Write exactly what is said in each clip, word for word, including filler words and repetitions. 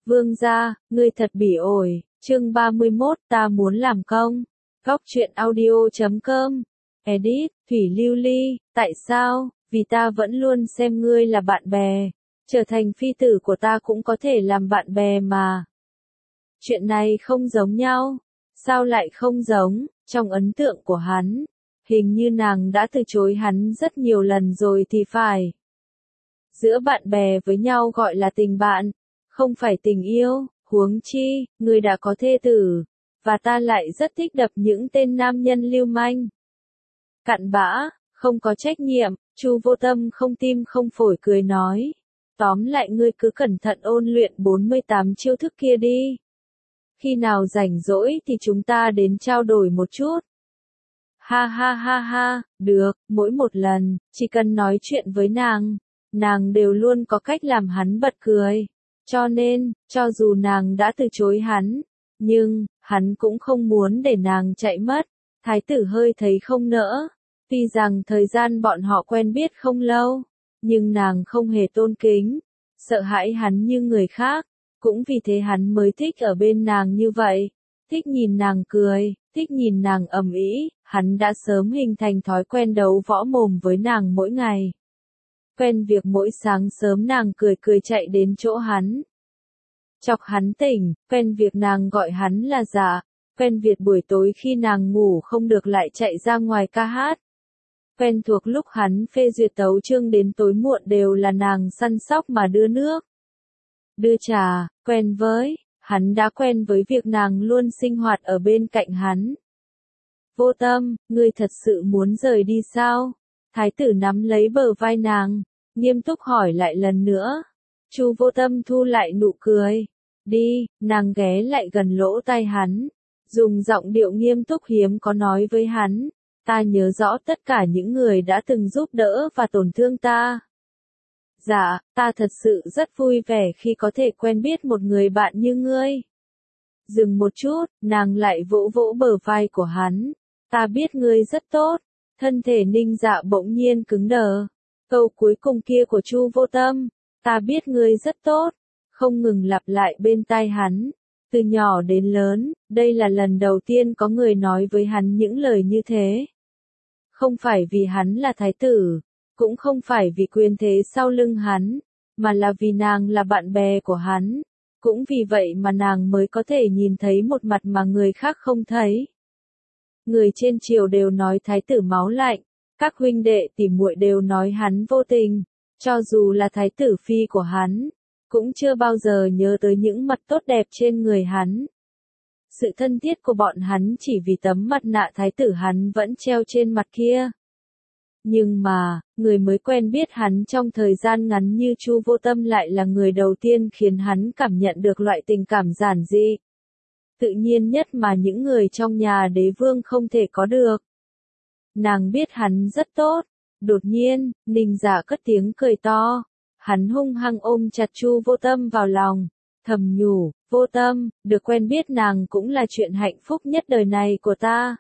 Vương gia, ngươi thật bỉ ổi, chương ba mươi mốt, ta muốn làm công. Góc truyện audio chấm com. Edit, Thủy Lưu Ly, tại sao? Vì ta vẫn luôn xem ngươi là bạn bè. Trở thành phi tử của ta cũng có thể làm bạn bè mà. Chuyện này không giống nhau. Sao lại không giống? Trong ấn tượng của hắn, hình như nàng đã từ chối hắn rất nhiều lần rồi thì phải. Giữa bạn bè với nhau gọi là tình bạn, không phải tình yêu, huống chi, người đã có thê tử, và ta lại rất thích đập những tên nam nhân lưu manh. Cặn bã, không có trách nhiệm, Chu Vô Tâm không tim không phổi cười nói. Tóm lại ngươi cứ cẩn thận ôn luyện bốn mươi tám chiêu thức kia đi. Khi nào rảnh rỗi thì chúng ta đến trao đổi một chút. Ha ha ha ha, được, mỗi một lần, chỉ cần nói chuyện với nàng, nàng đều luôn có cách làm hắn bật cười. Cho nên, cho dù nàng đã từ chối hắn, nhưng, hắn cũng không muốn để nàng chạy mất. Thái tử hơi thấy không nỡ. Tuy rằng thời gian bọn họ quen biết không lâu, nhưng nàng không hề tôn kính, sợ hãi hắn như người khác. Cũng vì thế hắn mới thích ở bên nàng như vậy. Thích nhìn nàng cười, thích nhìn nàng ầm ĩ, hắn đã sớm hình thành thói quen đấu võ mồm với nàng mỗi ngày. Quen việc mỗi sáng sớm nàng cười cười chạy đến chỗ hắn. Chọc hắn tỉnh, quen việc nàng gọi hắn là dạ, quen việc buổi tối khi nàng ngủ không được lại chạy ra ngoài ca hát. Quen thuộc lúc hắn phê duyệt tấu chương đến tối muộn đều là nàng săn sóc mà đưa nước, đưa trà, quen với, hắn đã quen với việc nàng luôn sinh hoạt ở bên cạnh hắn. Vô Tâm, ngươi thật sự muốn rời đi sao? Thái tử nắm lấy bờ vai nàng, nghiêm túc hỏi lại lần nữa. Chu Vô Tâm thu lại nụ cười. Đi, nàng ghé lại gần lỗ tai hắn, dùng giọng điệu nghiêm túc hiếm có nói với hắn. Ta nhớ rõ tất cả những người đã từng giúp đỡ và tổn thương ta. Dạ, ta thật sự rất vui vẻ khi có thể quen biết một người bạn như ngươi. Dừng một chút, nàng lại vỗ vỗ bờ vai của hắn. Ta biết ngươi rất tốt. Thân thể Ninh Dạ bỗng nhiên cứng đờ. Câu cuối cùng kia của Chu Vô Tâm, ta biết ngươi rất tốt, không ngừng lặp lại bên tai hắn. Từ nhỏ đến lớn, đây là lần đầu tiên có người nói với hắn những lời như thế. Không phải vì hắn là thái tử, cũng không phải vì quyền thế sau lưng hắn, mà là vì nàng là bạn bè của hắn. Cũng vì vậy mà nàng mới có thể nhìn thấy một mặt mà người khác không thấy. Người trên triều đều nói thái tử máu lạnh, các huynh đệ tỉ muội đều nói hắn vô tình, cho dù là thái tử phi của hắn, cũng chưa bao giờ nhớ tới những mặt tốt đẹp trên người hắn. Sự thân thiết của bọn hắn chỉ vì tấm mặt nạ thái tử hắn vẫn treo trên mặt kia. Nhưng mà, người mới quen biết hắn trong thời gian ngắn như Chu Vô Tâm lại là người đầu tiên khiến hắn cảm nhận được loại tình cảm giản dị, tự nhiên nhất mà những người trong nhà đế vương không thể có được. Nàng biết hắn rất tốt. Đột nhiên, Ninh Dạ cất tiếng cười to. Hắn hung hăng ôm chặt Chu Vô Tâm vào lòng, thầm nhủ, Vô Tâm, được quen biết nàng cũng là chuyện hạnh phúc nhất đời này của ta.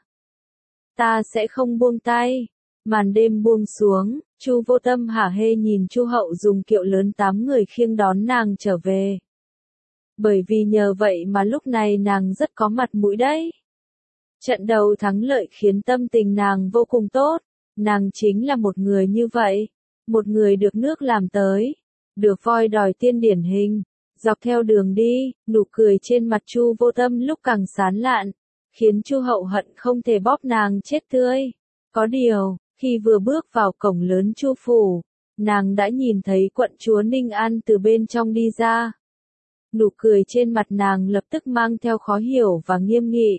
Ta sẽ không buông tay. Màn đêm buông xuống, Chu Vô Tâm hả hê nhìn Chu Hậu dùng kiệu lớn tám người khiêng đón nàng trở về. Bởi vì nhờ vậy mà lúc này nàng rất có mặt mũi đấy. Trận đầu thắng lợi khiến tâm tình nàng vô cùng tốt. Nàng chính là một người như vậy. Một người được nước làm tới. Được voi đòi tiên điển hình. Dọc theo đường đi, nụ cười trên mặt Chu Vô Tâm lúc càng sán lạn, khiến Chu Hậu hận không thể bóp nàng chết tươi. Có điều, khi vừa bước vào cổng lớn Chu phủ, nàng đã nhìn thấy quận chúa Ninh An từ bên trong đi ra. Nụ cười trên mặt nàng lập tức mang theo khó hiểu và nghiêm nghị.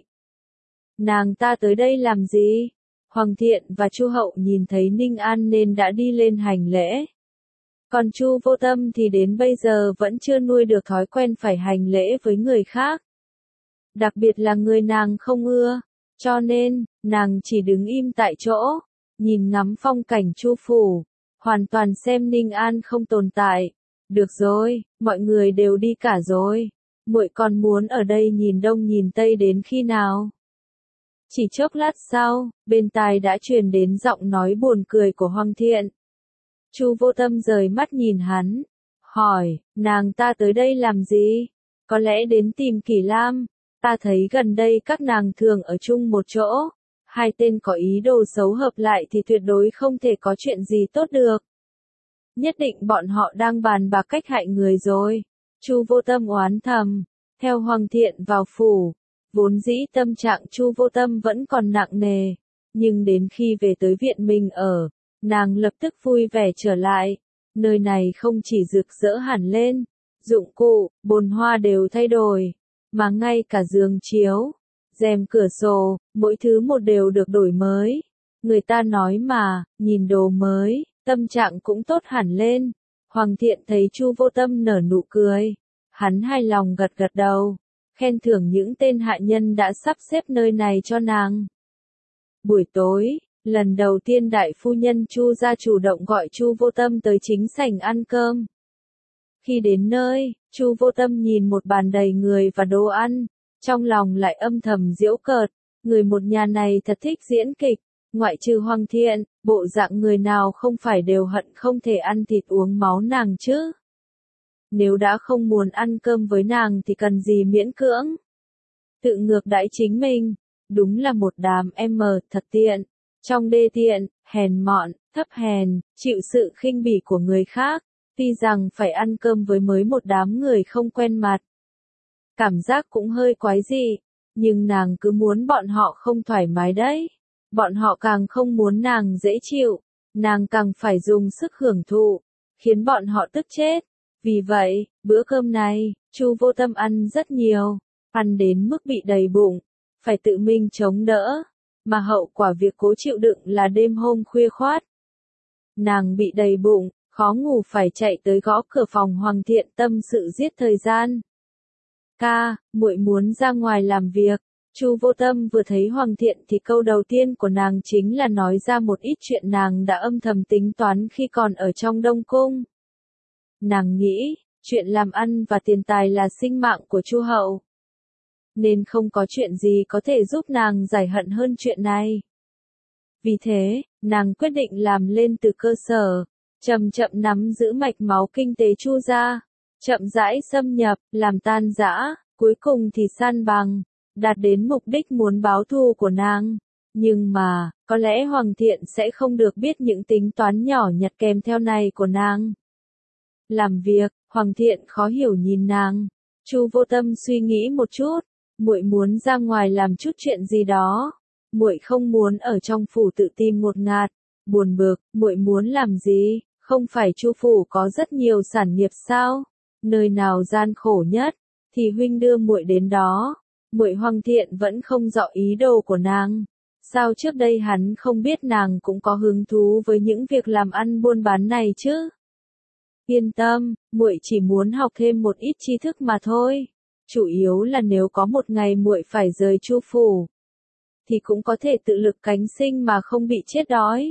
Nàng ta tới đây làm gì? Hoàng Thiện và Chu Hậu nhìn thấy Ninh An nên đã đi lên hành lễ. Còn Chu Vô Tâm thì đến bây giờ vẫn chưa nuôi được thói quen phải hành lễ với người khác. Đặc biệt là người nàng không ưa. Cho nên, nàng chỉ đứng im tại chỗ, nhìn ngắm phong cảnh Chu phủ, hoàn toàn xem Ninh An không tồn tại. Được rồi, mọi người đều đi cả rồi. Muội còn muốn ở đây nhìn đông nhìn tây đến khi nào? Chỉ chốc lát sau, bên tai đã truyền đến giọng nói buồn cười của Hoàng Thiện. Chu Vô Tâm rời mắt nhìn hắn, hỏi, nàng ta tới đây làm gì? Có lẽ đến tìm Kỳ Lam, ta thấy gần đây các nàng thường ở chung một chỗ. Hai tên có ý đồ xấu hợp lại thì tuyệt đối không thể có chuyện gì tốt được. Nhất định bọn họ đang bàn bạc cách hại người rồi. Chu Vô Tâm oán thầm. Theo Hoàng Thiện vào phủ, vốn dĩ tâm trạng Chu Vô Tâm vẫn còn nặng nề. Nhưng đến khi về tới viện mình ở, nàng lập tức vui vẻ trở lại. Nơi này không chỉ rực rỡ hẳn lên, dụng cụ, bồn hoa đều thay đổi, mà ngay cả giường chiếu, rèm cửa sổ, mỗi thứ một đều được đổi mới. Người ta nói mà, nhìn đồ mới, tâm trạng cũng tốt hẳn lên. Hoàng Thiện thấy Chu Vô Tâm nở nụ cười, hắn hài lòng gật gật đầu, khen thưởng những tên hạ nhân đã sắp xếp nơi này cho nàng. Buổi tối, lần đầu tiên đại phu nhân Chu gia chủ động gọi Chu Vô Tâm tới chính sảnh ăn cơm. Khi đến nơi, Chu Vô Tâm nhìn một bàn đầy người và đồ ăn, trong lòng lại âm thầm giễu cợt, người một nhà này thật thích diễn kịch, ngoại trừ Hoàng Thiện, bộ dạng người nào không phải đều hận không thể ăn thịt uống máu nàng chứ. Nếu đã không muốn ăn cơm với nàng thì cần gì miễn cưỡng. Tự ngược đãi chính mình, đúng là một đám em mờ thật tiện, trong đê tiện, hèn mọn, thấp hèn, chịu sự khinh bỉ của người khác, tuy rằng phải ăn cơm với mới một đám người không quen mặt. Cảm giác cũng hơi quái dị, nhưng nàng cứ muốn bọn họ không thoải mái đấy. Bọn họ càng không muốn nàng dễ chịu, nàng càng phải dùng sức hưởng thụ, khiến bọn họ tức chết. Vì vậy, bữa cơm này, Chu Vô Tâm ăn rất nhiều, ăn đến mức bị đầy bụng, phải tự mình chống đỡ, mà hậu quả việc cố chịu đựng là đêm hôm khuya khoát. Nàng bị đầy bụng, khó ngủ phải chạy tới gõ cửa phòng Hoàng Thiện tâm sự giết thời gian. Ca, muội muốn ra ngoài làm việc. Chu Vô Tâm vừa thấy Hoàng Thiện thì câu đầu tiên của nàng chính là nói ra một ít chuyện nàng đã âm thầm tính toán khi còn ở trong Đông Cung. Nàng nghĩ, chuyện làm ăn và tiền tài là sinh mạng của Chu hậu, nên không có chuyện gì có thể giúp nàng giải hận hơn chuyện này. Vì thế, nàng quyết định làm lên từ cơ sở, chậm chậm nắm giữ mạch máu kinh tế Chu gia, chậm rãi xâm nhập, làm tan rã, cuối cùng thì san bằng, đạt đến mục đích muốn báo thù của nàng. Nhưng mà, có lẽ Hoàng Thiện sẽ không được biết những tính toán nhỏ nhặt kèm theo này của nàng. Làm việc, Hoàng Thiện khó hiểu nhìn nàng. Chu Vô Tâm suy nghĩ một chút, muội muốn ra ngoài làm chút chuyện gì đó. Muội không muốn ở trong phủ tự tìm ngột ngạt, buồn bực, muội muốn làm gì? Không phải Chu phủ có rất nhiều sản nghiệp sao? Nơi nào gian khổ nhất thì huynh đưa muội đến đó. Muội Hoàng Thiện vẫn không rõ ý đồ của nàng. Sao trước đây hắn không biết nàng cũng có hứng thú với những việc làm ăn buôn bán này chứ? Yên tâm, muội chỉ muốn học thêm một ít tri thức mà thôi. Chủ yếu là nếu có một ngày muội phải rời Chu phủ, thì cũng có thể tự lực cánh sinh mà không bị chết đói.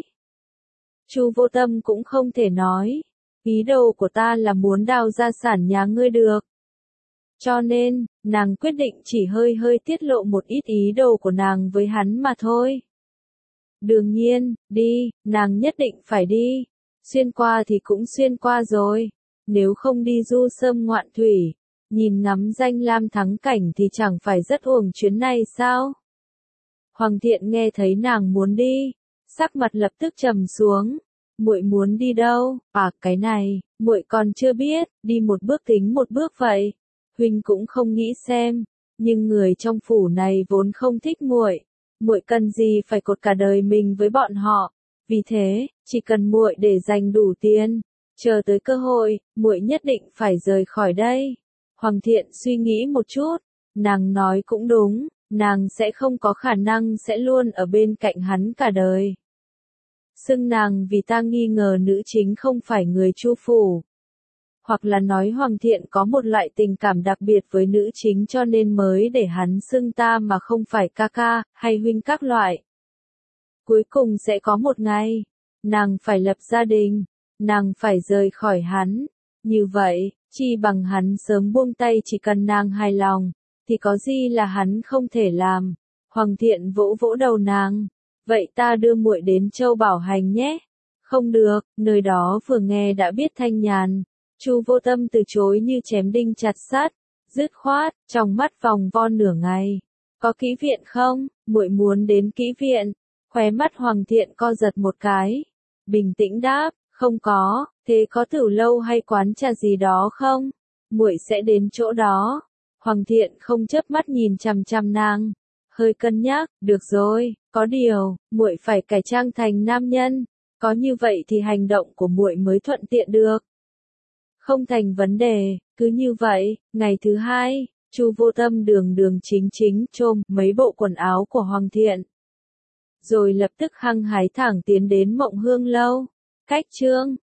Chu Vô Tâm cũng không thể nói, ý đồ của ta là muốn đào gia sản nhà ngươi được. Cho nên, nàng quyết định chỉ hơi hơi tiết lộ một ít ý đồ của nàng với hắn mà thôi. Đương nhiên, đi, nàng nhất định phải đi. Xuyên qua thì cũng xuyên qua rồi. Nếu không đi du sâm ngoạn thủy, nhìn ngắm danh lam thắng cảnh thì chẳng phải rất uổng chuyến này sao? Hoàng Thiện nghe thấy nàng muốn đi, sắc mặt lập tức trầm xuống. Muội muốn đi đâu? À, cái này, muội còn chưa biết, đi một bước tính một bước vậy. Huynh cũng không nghĩ xem, nhưng người trong phủ này vốn không thích muội, muội cần gì phải cột cả đời mình với bọn họ. Vì thế, chỉ cần muội để dành đủ tiền, chờ tới cơ hội, muội nhất định phải rời khỏi đây. Hoàng Thiện suy nghĩ một chút, nàng nói cũng đúng, nàng sẽ không có khả năng sẽ luôn ở bên cạnh hắn cả đời. Xưng nàng vì ta nghi ngờ nữ chính không phải người Chu phủ. Hoặc là nói Hoàng Thiện có một loại tình cảm đặc biệt với nữ chính cho nên mới để hắn xưng ta mà không phải ca ca, hay huynh các loại. Cuối cùng sẽ có một ngày, nàng phải lập gia đình, nàng phải rời khỏi hắn. Như vậy, chi bằng hắn sớm buông tay chỉ cần nàng hài lòng, thì có gì là hắn không thể làm. Hoàng Thiện vỗ vỗ đầu nàng, vậy ta đưa muội đến Châu Bảo Hành nhé. Không được, nơi đó vừa nghe đã biết thanh nhàn. Chu Vô Tâm từ chối như chém đinh chặt sắt, Dứt khoát, trong mắt vòng vo nửa ngày. Có kỹ viện không? Muội muốn đến kỹ viện. Khóe mắt Hoàng Thiện co giật một cái. Bình tĩnh đáp, không có, thế có tiểu lâu hay quán trà gì đó không? Muội sẽ đến chỗ đó. Hoàng Thiện không chớp mắt nhìn chằm chằm nàng, hơi cân nhắc, được rồi, có điều, muội phải cải trang thành nam nhân, có như vậy thì hành động của muội mới thuận tiện được. Không thành vấn đề, cứ như vậy, ngày thứ hai, Chu Vô Tâm đường đường chính chính chôm mấy bộ quần áo của Hoàng Thiện. Rồi lập tức hăng hái thẳng tiến đến Mộng Hương lâu. Cách chương